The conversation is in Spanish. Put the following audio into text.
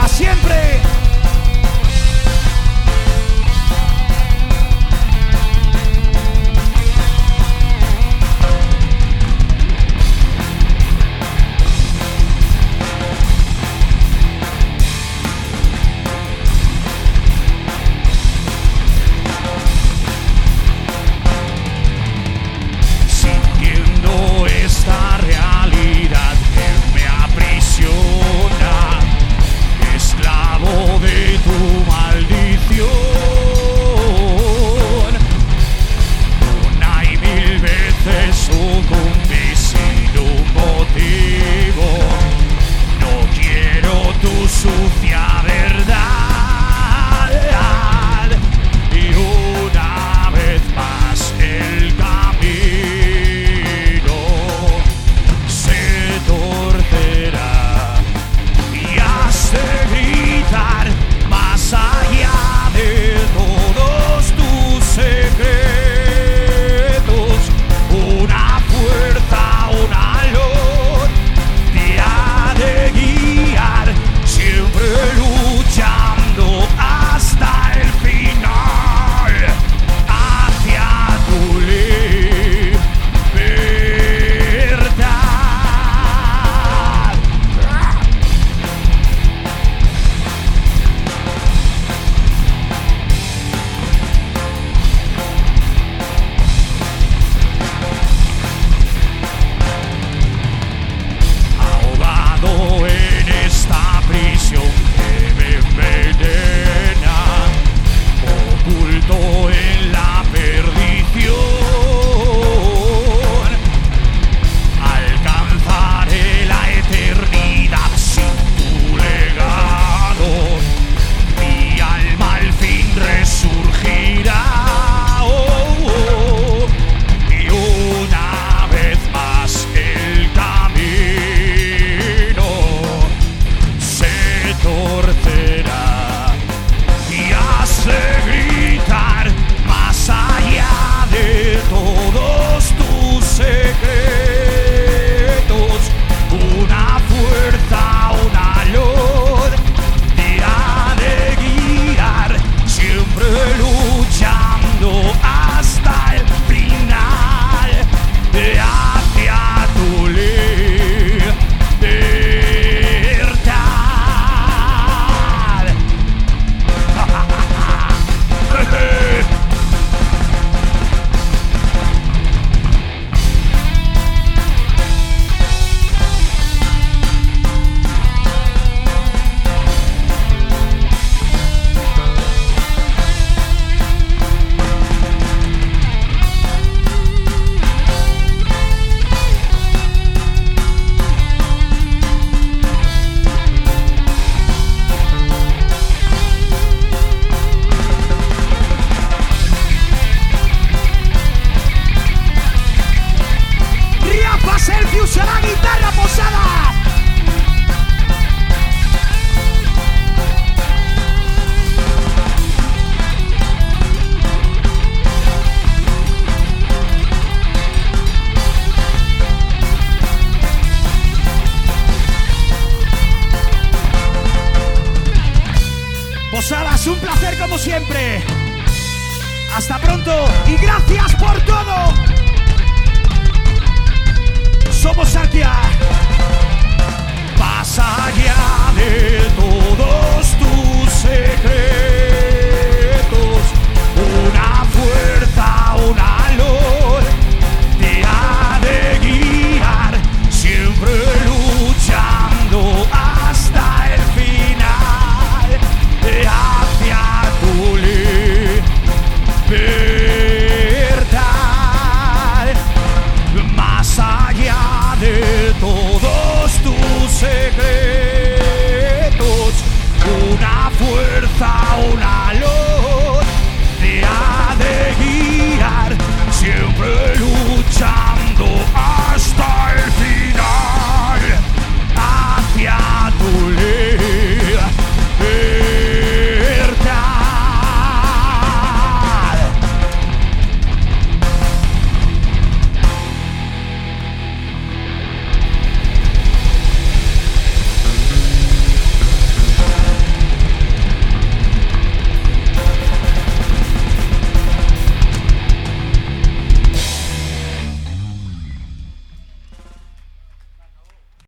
arriba, siempre. Esta realidad que me aprisiona, esclavo de tu maldición. Una y mil veces sucumbí sin un motivo. No quiero tu sucia verdad. Y una vez más el camino torcerá y hace gritar más allá de todos tus secretos, una fuerza, una luz te ha de guiar, siempre luchando hasta el final, hacia tu libertad. Ahogado en esta prisión que me envenena, oculto en la perdición, alcanzaré la eternidad sin tu legado, mi alma al fin resurgirá. Y una vez más el camino se torcerá y hace gritar más allá de todos tus secretos, una fuerza, una luz te ha de guiar, siempre luchando hasta el final, hacia tu libertad. Rafa Selfius a la guitarra posada. Posadas, un placer como siempre. Hasta pronto y gracias por todo. Somos Arquia. Más allá de todos tus secretos, una fuerza, una luz te ha de guiar, siempre luchando hasta el final, hacia tu libertad. Más allá de todos tus secretos, una fuerza, una